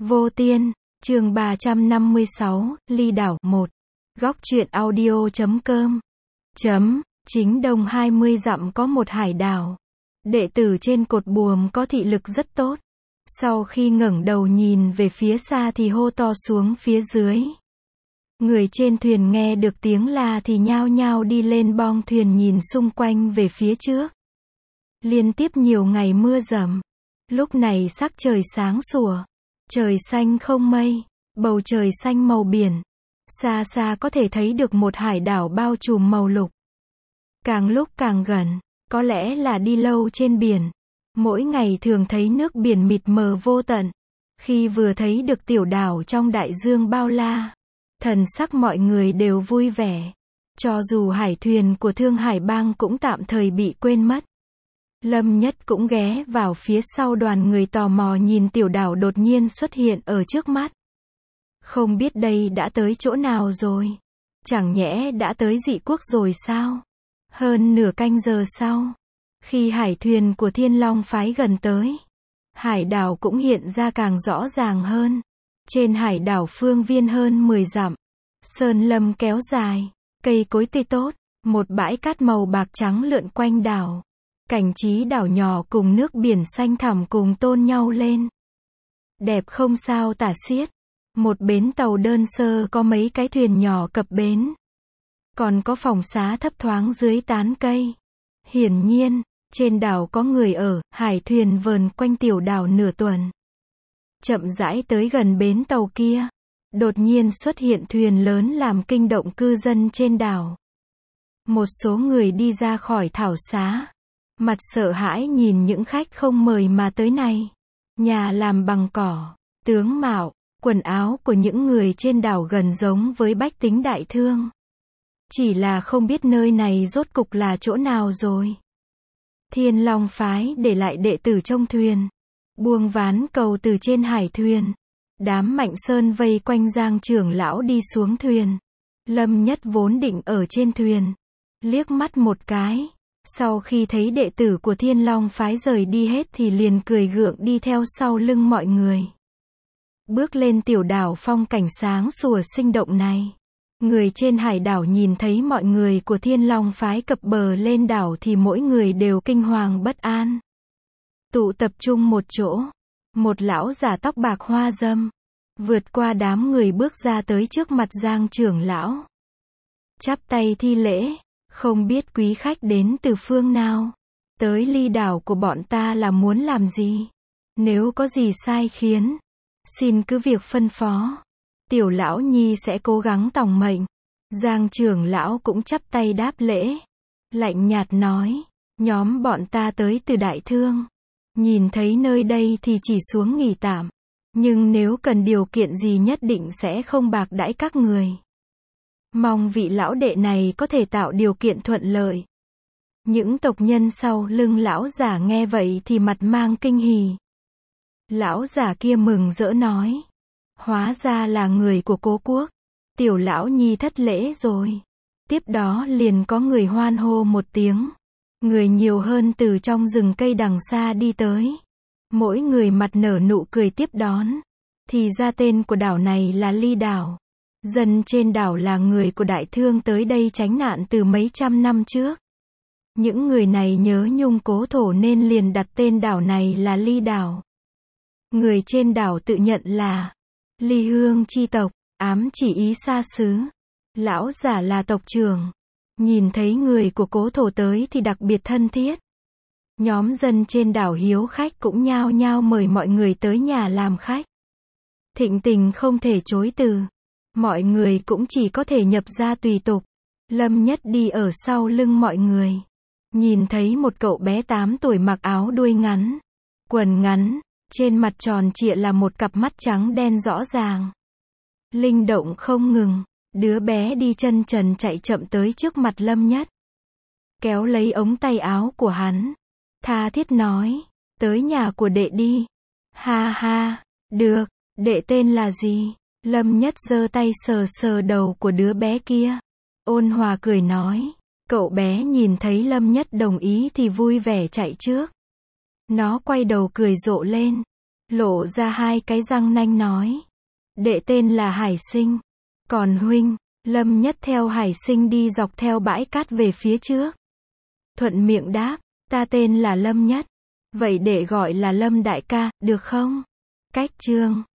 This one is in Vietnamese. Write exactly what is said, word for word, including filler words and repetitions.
Vô Tiên, chương ba trăm năm mươi sáu, Ly Đảo một. Góc truyện audio chấm com. Chấm, chính đông hai mươi dặm có một hải đảo. Đệ tử trên cột buồm có thị lực rất tốt. Sau khi ngẩng đầu nhìn về phía xa thì hô to xuống phía dưới. Người trên thuyền nghe được tiếng la thì nhao nhao đi lên bong thuyền nhìn xung quanh về phía trước. Liên tiếp nhiều ngày mưa dầm. Lúc này sắc trời sáng sủa. Trời xanh không mây, bầu trời xanh màu biển. Xa xa có thể thấy được một hải đảo bao trùm màu lục. Càng lúc càng gần, có lẽ là đi lâu trên biển. Mỗi ngày thường thấy nước biển mịt mờ vô tận. Khi vừa thấy được tiểu đảo trong đại dương bao la, thần sắc mọi người đều vui vẻ. Cho dù hải thuyền của Thương Hải Bang cũng tạm thời bị quên mất. Lâm Nhất cũng ghé vào phía sau đoàn người tò mò nhìn tiểu đảo đột nhiên xuất hiện ở trước mắt. Không biết đây đã tới chỗ nào rồi? Chẳng nhẽ đã tới dị quốc rồi sao? Hơn nửa canh giờ sau, khi hải thuyền của Thiên Long phái gần tới, hải đảo cũng hiện ra càng rõ ràng hơn. Trên hải đảo phương viên hơn mười dặm, sơn lâm kéo dài, cây cối tươi tốt, một bãi cát màu bạc trắng lượn quanh đảo. Cảnh trí đảo nhỏ cùng nước biển xanh thẳm cùng tôn nhau lên. Đẹp không sao tả xiết. Một bến tàu đơn sơ có mấy cái thuyền nhỏ cập bến. Còn có phòng xá thấp thoáng dưới tán cây. Hiển nhiên, trên đảo có người ở, hải thuyền vờn quanh tiểu đảo nửa tuần. Chậm rãi tới gần bến tàu kia. Đột nhiên xuất hiện thuyền lớn làm kinh động cư dân trên đảo. Một số người đi ra khỏi thảo xá. Mặt sợ hãi nhìn những khách không mời mà tới này. Nhà làm bằng cỏ, tướng mạo, quần áo của những người trên đảo gần giống với bách tính đại thương. Chỉ là không biết nơi này rốt cục là chỗ nào rồi. Thiên Long phái để lại đệ tử trong thuyền. Buông ván cầu từ trên hải thuyền. Đám Mạnh Sơn vây quanh Giang trưởng lão đi xuống thuyền. Lâm Nhất vốn định ở trên thuyền. Liếc mắt một cái. Sau khi thấy đệ tử của Thiên Long phái rời đi hết thì liền cười gượng đi theo sau lưng mọi người. Bước lên tiểu đảo phong cảnh sáng sủa sinh động này. Người trên hải đảo nhìn thấy mọi người của Thiên Long phái cập bờ lên đảo thì mỗi người đều kinh hoàng bất an. Tụ tập trung một chỗ. Một lão giả tóc bạc hoa râm. Vượt qua đám người bước ra tới trước mặt Giang trưởng lão. Chắp tay thi lễ. Không biết quý khách đến từ phương nào. Tới Ly đảo của bọn ta là muốn làm gì? Nếu có gì sai khiến, xin cứ việc phân phó. Tiểu lão nhi sẽ cố gắng tòng mệnh. Giang trưởng lão cũng chắp tay đáp lễ. Lạnh nhạt nói, nhóm bọn ta tới từ Đại Thương. Nhìn thấy nơi đây thì chỉ xuống nghỉ tạm. Nhưng nếu cần điều kiện gì nhất định sẽ không bạc đãi các người. Mong vị lão đệ này có thể tạo điều kiện thuận lợi. Những tộc nhân sau lưng lão giả nghe vậy thì mặt mang kinh hỉ. Lão giả kia mừng rỡ nói. Hóa ra là người của Cố quốc. Tiểu lão nhi thất lễ rồi. Tiếp đó liền có người hoan hô một tiếng. Người nhiều hơn từ trong rừng cây đằng xa đi tới. Mỗi người mặt nở nụ cười tiếp đón. Thì ra tên của đảo này là Ly đảo. Dân trên đảo là người của Đại Thương tới đây tránh nạn từ mấy trăm năm trước. Những người này nhớ nhung cố thổ nên liền đặt tên đảo này là Ly đảo. Người trên đảo tự nhận là Ly Hương chi tộc, ám chỉ ý xa xứ. Lão giả là tộc trưởng. Nhìn thấy người của cố thổ tới thì đặc biệt thân thiết. Nhóm dân trên đảo hiếu khách cũng nhao nhao mời mọi người tới nhà làm khách. Thịnh tình không thể chối từ. Mọi người cũng chỉ có thể nhập ra tùy tục. Lâm Nhất đi ở sau lưng mọi người. Nhìn thấy một cậu bé tám tuổi mặc áo đuôi ngắn. Quần ngắn. Trên mặt tròn trịa là một cặp mắt trắng đen rõ ràng. Linh động không ngừng. Đứa bé đi chân trần chạy chậm tới trước mặt Lâm Nhất. Kéo lấy ống tay áo của hắn. Tha thiết nói. Tới nhà của đệ đi. Ha ha. Được. Đệ tên là gì? Lâm Nhất giơ tay sờ sờ đầu của đứa bé kia. Ôn hòa cười nói. Cậu bé nhìn thấy Lâm Nhất đồng ý thì vui vẻ chạy trước. Nó quay đầu cười rộ lên. lộ ra hai cái răng nanh nói. Đệ tên là Hải Sinh. Còn huynh? Lâm Nhất theo Hải Sinh đi dọc theo bãi cát về phía trước. Thuận miệng đáp, ta tên là Lâm Nhất. Vậy đệ gọi là Lâm đại ca, được không? Cách chương